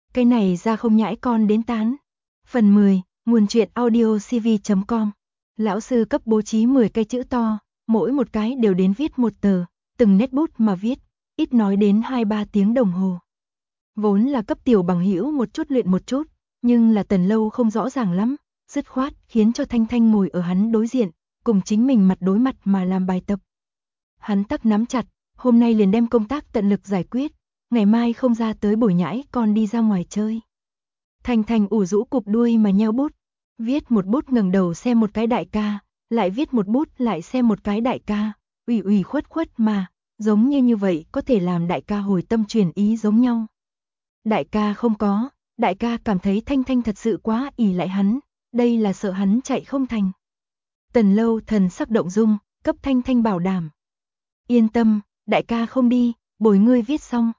Cái này ra không nhãi con đến tán. Phần 10, nguồn truyện audio cv.com. Lão sư cấp bố trí 10 cây chữ to, mỗi một cái đều đến viết một tờ, từng nét bút mà viết, ít nói đến 2-3 tiếng đồng hồ. Vốn là cấp tiểu bằng hữu một chút luyện một chút, nhưng là Tần Lâu không rõ ràng lắm, dứt khoát khiến cho Thanh Thanh ngồi ở hắn đối diện, cùng chính mình mặt đối mặt mà làm bài tập. Hắn tắc nắm chặt, hôm nay liền đem công tác tận lực giải quyết, ngày mai không ra tới buổi nhãi con đi ra ngoài chơi. Thanh Thanh ủ rũ cụp đuôi mà nheo bút, viết một bút ngẩng đầu xem một cái đại ca, lại viết một bút lại xem một cái đại ca, ủy ủy khuất khuất mà, giống như vậy có thể làm đại ca hồi tâm chuyển ý giống nhau. Đại ca không có, đại ca cảm thấy Thanh Thanh thật sự quá ỷ lại hắn, đây là sợ hắn chạy không thành. Tần Lâu thần sắc động dung, cấp Thanh Thanh bảo đảm. Yên tâm, đại ca không đi, bồi ngươi viết xong.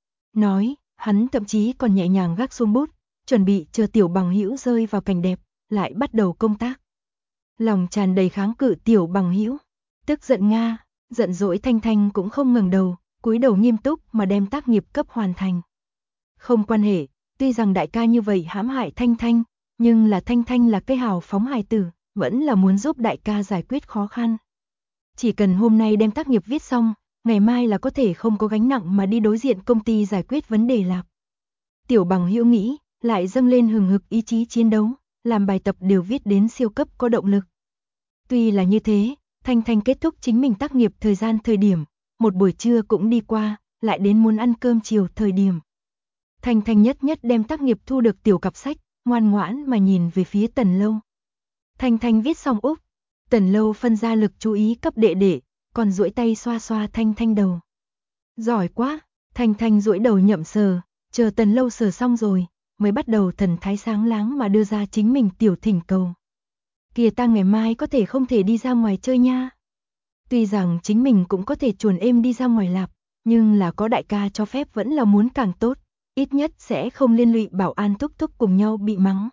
Nói, hắn thậm chí còn nhẹ nhàng gác xuống bút, chuẩn bị chờ tiểu bằng hữu rơi vào cảnh đẹp, lại bắt đầu công tác. Lòng tràn đầy kháng cự tiểu bằng hữu, tức giận Nga, giận dỗi Thanh Thanh cũng không ngẩng đầu, cúi đầu nghiêm túc mà đem tác nghiệp cấp hoàn thành. Không quan hệ, tuy rằng đại ca như vậy hãm hại Thanh Thanh, nhưng là Thanh Thanh là cái hào phóng hài tử, vẫn là muốn giúp đại ca giải quyết khó khăn. Chỉ cần hôm nay đem tác nghiệp viết xong, ngày mai là có thể không có gánh nặng mà đi đối diện công ty giải quyết vấn đề lạc. Tiểu bằng hữu nghĩ, lại dâng lên hừng hực ý chí chiến đấu, làm bài tập đều viết đến siêu cấp có động lực. Tuy là như thế, Thanh Thanh kết thúc chính mình tác nghiệp thời điểm, một buổi trưa cũng đi qua, lại đến muốn ăn cơm chiều thời điểm. Thanh Thanh nhất đem tác nghiệp thu được tiểu cặp sách, ngoan ngoãn mà nhìn về phía Tần Lâu. Thanh Thanh viết xong úp, Tần Lâu phân ra lực chú ý cấp đệ đệ, còn duỗi tay xoa xoa Thanh Thanh đầu. Giỏi quá, Thanh Thanh duỗi đầu nhậm sờ, chờ Tần Lâu sờ xong rồi, mới bắt đầu thần thái sáng láng mà đưa ra chính mình tiểu thỉnh cầu. Kìa ta ngày mai có thể không thể đi ra ngoài chơi nha. Tuy rằng chính mình cũng có thể chuồn êm đi ra ngoài lạp, nhưng là có đại ca cho phép vẫn là muốn càng tốt, ít nhất sẽ không liên lụy bảo an thúc thúc cùng nhau bị mắng.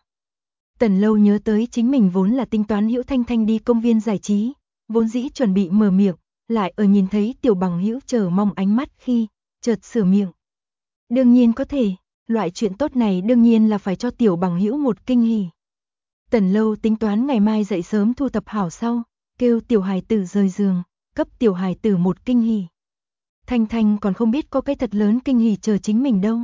Tần Lâu nhớ tới chính mình vốn là tính toán hữu Thanh Thanh đi công viên giải trí, vốn dĩ chuẩn bị mở miệng, lại ở nhìn thấy tiểu bằng hữu chờ mong ánh mắt khi, chợt sửa miệng. Đương nhiên có thể, loại chuyện tốt này đương nhiên là phải cho tiểu bằng hữu một kinh hỉ. Tần Lâu tính toán ngày mai dậy sớm thu thập hảo sau, kêu tiểu hài tử rời giường, cấp tiểu hài tử một kinh hỉ. Thanh Thanh còn không biết có cái thật lớn kinh hỉ chờ chính mình đâu.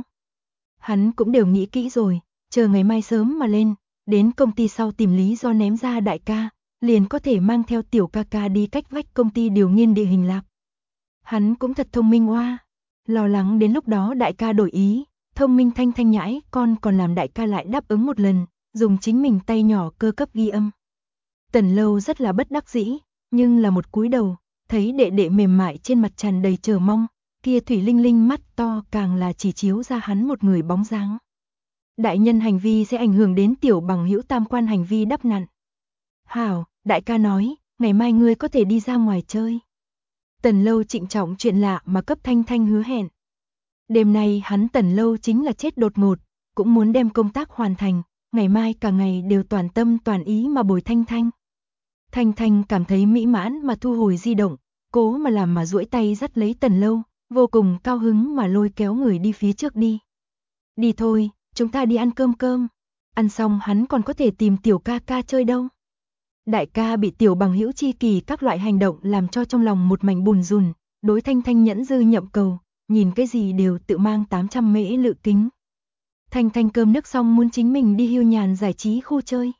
Hắn cũng đều nghĩ kỹ rồi, chờ ngày mai sớm mà lên, đến công ty sau tìm lý do ném ra đại ca, liền có thể mang theo tiểu ca ca đi cách vách công ty điều nghiên địa hình lạc. Hắn cũng thật thông minh oa, lo lắng đến lúc đó đại ca đổi ý, thông minh Thanh Thanh nhãi con còn làm đại ca lại đáp ứng một lần, dùng chính mình tay nhỏ cơ cấp ghi âm. Tần Lâu rất là bất đắc dĩ, nhưng là một cúi đầu, thấy đệ đệ mềm mại trên mặt tràn đầy chờ mong, kia thủy linh linh mắt to càng là chỉ chiếu ra hắn một người bóng dáng. Đại nhân hành vi sẽ ảnh hưởng đến tiểu bằng hữu tam quan hành vi đắp nặn. Hảo, đại ca nói, ngày mai ngươi có thể đi ra ngoài chơi. Tần Lâu trịnh trọng chuyện lạ mà cấp Thanh Thanh hứa hẹn. Đêm nay hắn Tần Lâu chính là chết đột ngột, cũng muốn đem công tác hoàn thành, ngày mai cả ngày đều toàn tâm toàn ý mà bồi Thanh Thanh. Thanh Thanh cảm thấy mỹ mãn mà thu hồi di động, cố mà làm mà duỗi tay dắt lấy Tần Lâu, vô cùng cao hứng mà lôi kéo người đi phía trước đi. Đi thôi, chúng ta đi ăn cơm, ăn xong hắn còn có thể tìm tiểu ca ca chơi đâu. Đại ca bị tiểu bằng hữu chi kỳ các loại hành động làm cho trong lòng một mảnh bùn rùn, đối Thanh Thanh nhẫn dư nhậm cầu, nhìn cái gì đều tự mang 800 mễ lự kính. Thanh Thanh cơm nước xong muốn chính mình đi hiu nhàn giải trí khu chơi.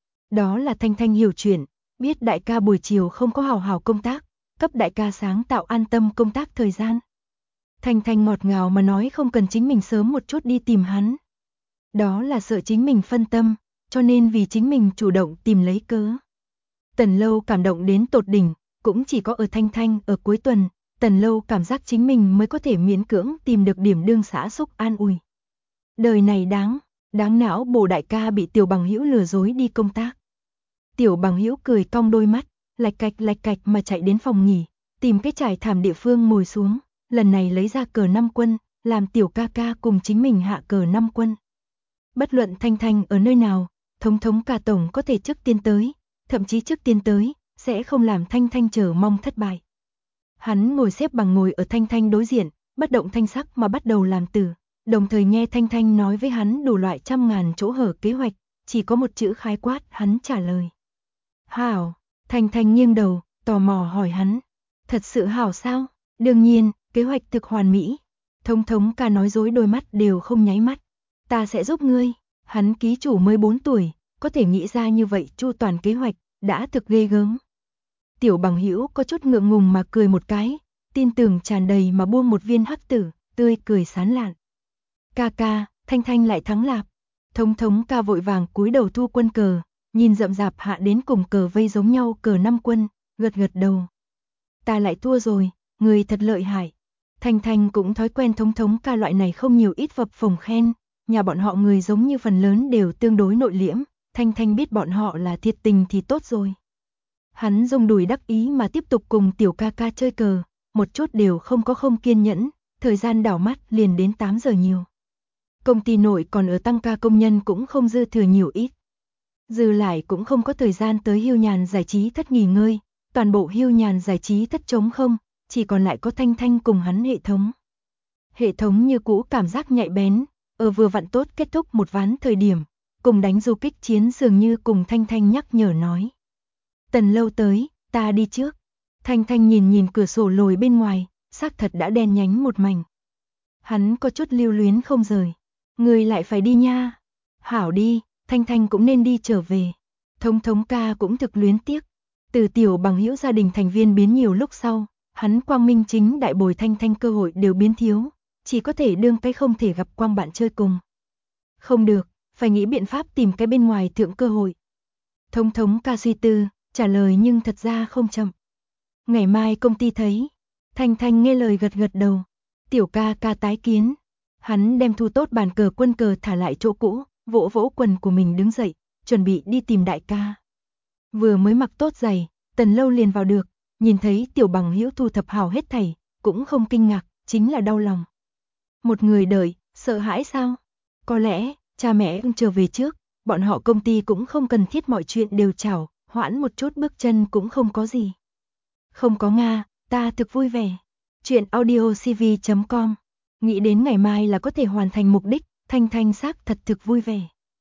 Đó là Thanh Thanh hiểu chuyện, biết đại ca buổi chiều không có hào hào công tác, cấp đại ca sáng tạo an tâm công tác thời gian. Thanh Thanh ngọt ngào mà nói không cần chính mình sớm một chút đi tìm hắn. Đó là sợ chính mình phân tâm, cho nên vì chính mình chủ động tìm lấy cớ. Tần Lâu cảm động đến tột đỉnh, cũng chỉ có ở Thanh Thanh ở cuối tuần, Tần Lâu cảm giác chính mình mới có thể miễn cưỡng tìm được điểm đương xã xúc an ủi. Đời này đáng não bổ đại ca bị tiểu bằng hữu lừa dối đi công tác. Tiểu bằng hữu cười cong đôi mắt, lạch cạch mà chạy đến phòng nghỉ, tìm cái trải thảm địa phương ngồi xuống, lần này lấy ra cờ 5 quân, làm tiểu ca ca cùng chính mình hạ cờ 5 quân. Bất luận Thanh Thanh ở nơi nào, thống cả tổng có thể trước tiên tới, thậm chí trước tiên tới, sẽ không làm Thanh Thanh chờ mong thất bại. Hắn ngồi xếp bằng ngồi ở Thanh Thanh đối diện, bất động thanh sắc mà bắt đầu làm từ, đồng thời nghe Thanh Thanh nói với hắn đủ loại trăm ngàn chỗ hở kế hoạch, chỉ có một chữ khái quát, hắn trả lời. Hảo, Thanh Thanh nghiêng đầu, tò mò hỏi hắn. Thật sự hảo sao? Đương nhiên, kế hoạch thực hoàn mỹ. Thống thống ca nói dối đôi mắt đều không nháy mắt. Ta sẽ giúp ngươi. Hắn ký chủ mới 4 tuổi, có thể nghĩ ra như vậy chu toàn kế hoạch, đã thực ghê gớm. Tiểu Bằng Hữu có chút ngượng ngùng mà cười một cái, tin tưởng tràn đầy mà buông một viên hắc tử, tươi cười sán lạn. Ca ca, Thanh Thanh lại thắng lạp. Thống thống ca vội vàng cúi đầu thu quân cờ, nhìn rậm rạp hạ đến cùng cờ vây giống nhau cờ 5 quân, gật gật đầu. Ta lại thua rồi, người thật lợi hại. Thanh Thanh cũng thói quen thống thống ca loại này không nhiều ít phập phồng khen, nhà bọn họ người giống như phần lớn đều tương đối nội liễm, Thanh Thanh biết bọn họ là thiệt tình thì tốt rồi. Hắn rung đùi đắc ý mà tiếp tục cùng tiểu ca ca chơi cờ, một chút đều không kiên nhẫn, thời gian đảo mắt liền đến 8 giờ nhiều. Công ty nội còn ở tăng ca công nhân cũng không dư thừa nhiều ít. Dư lại cũng không có thời gian tới hưu nhàn giải trí thất nghỉ ngơi, toàn bộ hưu nhàn giải trí thất trống không, chỉ còn lại có Thanh Thanh cùng hắn hệ thống. Hệ thống như cũ cảm giác nhạy bén, ở vừa vặn tốt kết thúc một ván thời điểm, cùng đánh du kích chiến dường như cùng Thanh Thanh nhắc nhở nói. Tần Lâu tới, ta đi trước. Thanh Thanh nhìn cửa sổ lồi bên ngoài, xác thật đã đen nhánh một mảnh. Hắn có chút lưu luyến không rời. Người lại phải đi nha. Hảo đi, Thanh Thanh cũng nên đi trở về. Thống thống ca cũng thực luyến tiếc. Từ Tiểu Bằng Hữu gia đình thành viên biến nhiều lúc sau, hắn quang minh chính đại bồi Thanh Thanh cơ hội đều biến thiếu, chỉ có thể đương cái không thể gặp quang bạn chơi cùng. Không được, phải nghĩ biện pháp tìm cái bên ngoài thượng cơ hội. Thống thống ca suy tư, trả lời nhưng thật ra không chậm. Ngày mai công ty thấy. Thanh Thanh nghe lời gật gật đầu. Tiểu ca ca tái kiến. Hắn đem thu tốt bàn cờ quân cờ thả lại chỗ cũ, vỗ vỗ quần của mình đứng dậy, chuẩn bị đi tìm đại ca. Vừa mới mặc tốt giày, Tần Lâu liền vào được, nhìn thấy Tiểu Bằng Hữu thu thập hào hết thảy, cũng không kinh ngạc, chính là đau lòng. Một người đợi, sợ hãi sao? Có lẽ, cha mẹ trở về trước, bọn họ công ty cũng không cần thiết mọi chuyện đều chảo, hoãn một chút bước chân cũng không có gì. Không có Nga, ta thực vui vẻ. Chuyện audiocv.com. Nghĩ đến ngày mai là có thể hoàn thành mục đích, Thanh Thanh xác thật thực vui vẻ.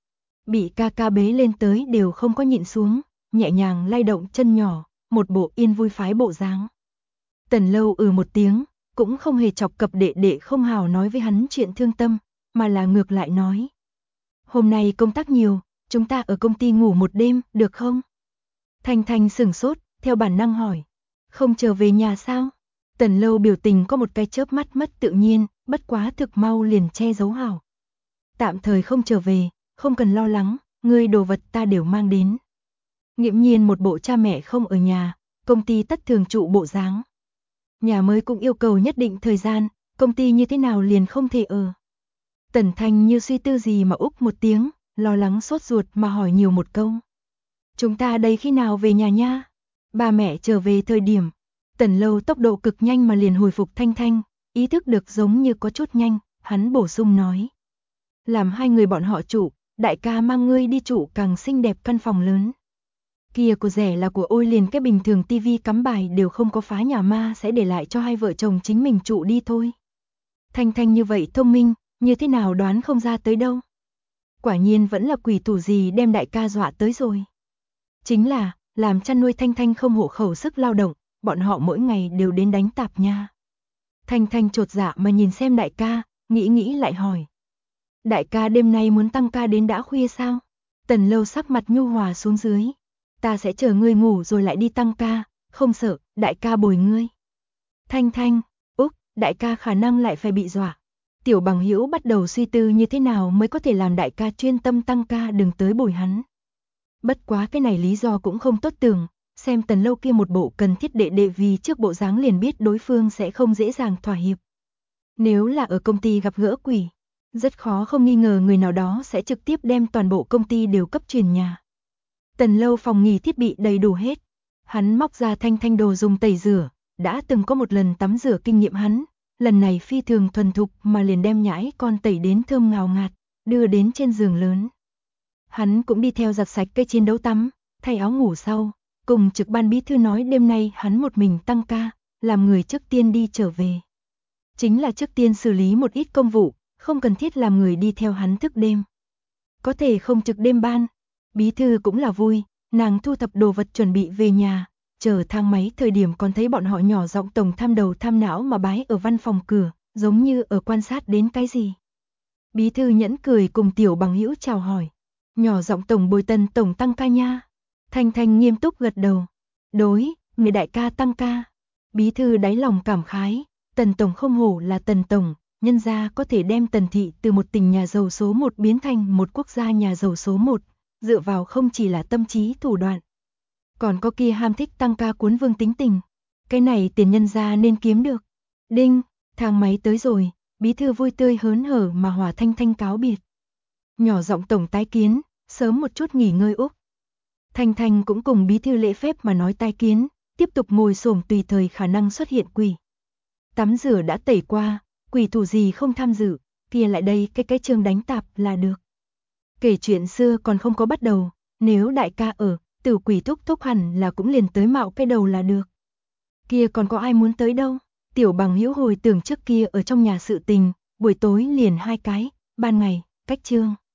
Bị ca ca bế lên tới đều không có nhịn xuống, nhẹ nhàng lay động chân nhỏ, một bộ yên vui phái bộ dáng. Tần Lâu một tiếng, cũng không hề chọc cập đệ đệ không hào nói với hắn chuyện thương tâm, mà là ngược lại nói. Hôm nay công tác nhiều, chúng ta ở công ty ngủ một đêm, được không? Thanh Thanh sửng sốt, theo bản năng hỏi. Không trở về nhà sao? Tần Lâu biểu tình có một cái chớp mắt mất tự nhiên, bất quá thực mau liền che giấu hảo. Tạm thời không trở về, không cần lo lắng, ngươi đồ vật ta đều mang đến. Nghiễm nhiên một bộ cha mẹ không ở nhà, công ty tất thường trụ bộ dáng. Nhà mới cũng yêu cầu nhất định thời gian, công ty như thế nào liền không thể ở. Tần Thanh như suy tư gì mà úc một tiếng, lo lắng sốt ruột mà hỏi nhiều một câu. Chúng ta đây khi nào về nhà nha? Ba mẹ trở về thời điểm. Tần Lâu tốc độ cực nhanh mà liền hồi phục Thanh Thanh, ý thức được giống như có chút nhanh, hắn bổ sung nói. Làm hai người bọn họ trụ, đại ca mang ngươi đi trụ càng xinh đẹp căn phòng lớn. Kia của rẻ là của ôi liền cái bình thường tivi cắm bài đều không có phá nhà ma sẽ để lại cho hai vợ chồng chính mình trụ đi thôi. Thanh Thanh như vậy thông minh, như thế nào đoán không ra tới đâu. Quả nhiên vẫn là quỷ thủ gì đem đại ca dọa tới rồi. Chính là, làm chăn nuôi Thanh Thanh không hộ khẩu sức lao động, bọn họ mỗi ngày đều đến đánh tạp nha. Thanh Thanh chột dạ mà nhìn xem đại ca, nghĩ lại hỏi. Đại ca đêm nay muốn tăng ca đến đã khuya sao? Tần Lâu sắc mặt nhu hòa xuống dưới. Ta sẽ chờ ngươi ngủ rồi lại đi tăng ca, không sợ, đại ca bồi ngươi. Thanh Thanh, đại ca khả năng lại phải bị dọa. Tiểu Bằng Hữu bắt đầu suy tư như thế nào mới có thể làm đại ca chuyên tâm tăng ca đừng tới bồi hắn. Bất quá cái này lý do cũng không tốt tưởng, xem Tần Lâu kia một bộ cần thiết đệ đệ vì trước bộ dáng liền biết đối phương sẽ không dễ dàng thỏa hiệp. Nếu là ở công ty gặp gỡ quỷ, rất khó không nghi ngờ người nào đó sẽ trực tiếp đem toàn bộ công ty đều cấp truyền nhà. Tần Lâu phòng nghỉ thiết bị đầy đủ hết, hắn móc ra Thanh Thanh đồ dùng tẩy rửa, đã từng có một lần tắm rửa kinh nghiệm hắn, lần này phi thường thuần thục mà liền đem nhãi con tẩy đến thơm ngào ngạt, đưa đến trên giường lớn. Hắn cũng đi theo giặt sạch cây chiến đấu tắm, thay áo ngủ sau, cùng trực ban bí thư nói đêm nay hắn một mình tăng ca, làm người trước tiên đi trở về. Chính là trước tiên xử lý một ít công vụ, không cần thiết làm người đi theo hắn thức đêm. Có thể không trực đêm ban. Bí thư cũng là vui, nàng thu thập đồ vật chuẩn bị về nhà, chờ thang máy thời điểm còn thấy bọn họ nhỏ giọng tổng tham đầu tham não mà bái ở văn phòng cửa, giống như ở quan sát đến cái gì. Bí thư nhẫn cười cùng tiểu bằng hữu chào hỏi. Nhỏ giọng tổng bồi Tần tổng tăng ca nha. Thanh Thanh nghiêm túc gật đầu. Đối, người đại ca tăng ca. Bí thư đáy lòng cảm khái, Tần tổng không hổ là Tần tổng, nhân gia có thể đem Tần thị từ một tỉnh nhà giàu số 1 biến thành một quốc gia nhà giàu số 1, dựa vào không chỉ là tâm trí thủ đoạn. Còn có kia ham thích tăng ca cuốn vương tính tình. Cái này tiền nhân gia nên kiếm được. Đinh, thang máy tới rồi, bí thư vui tươi hớn hở mà hòa Thanh Thanh cáo biệt. Nhỏ giọng tổng tái kiến, sớm một chút nghỉ ngơi Úc. Thanh Thanh cũng cùng bí thư lễ phép mà nói tái kiến, tiếp tục ngồi xổm tùy thời khả năng xuất hiện quỷ. Tắm rửa đã tẩy qua, quỷ thủ gì không tham dự, kia lại đây cái chương đánh tạp là được. Kể chuyện xưa còn không có bắt đầu, nếu đại ca ở, Tử quỷ thúc thúc hẳn là cũng liền tới mạo cái đầu là được. Kia còn có ai muốn tới đâu, tiểu bằng hữu hồi tưởng trước kia ở trong nhà sự tình, buổi tối liền 2 cái, ban ngày, cách chương.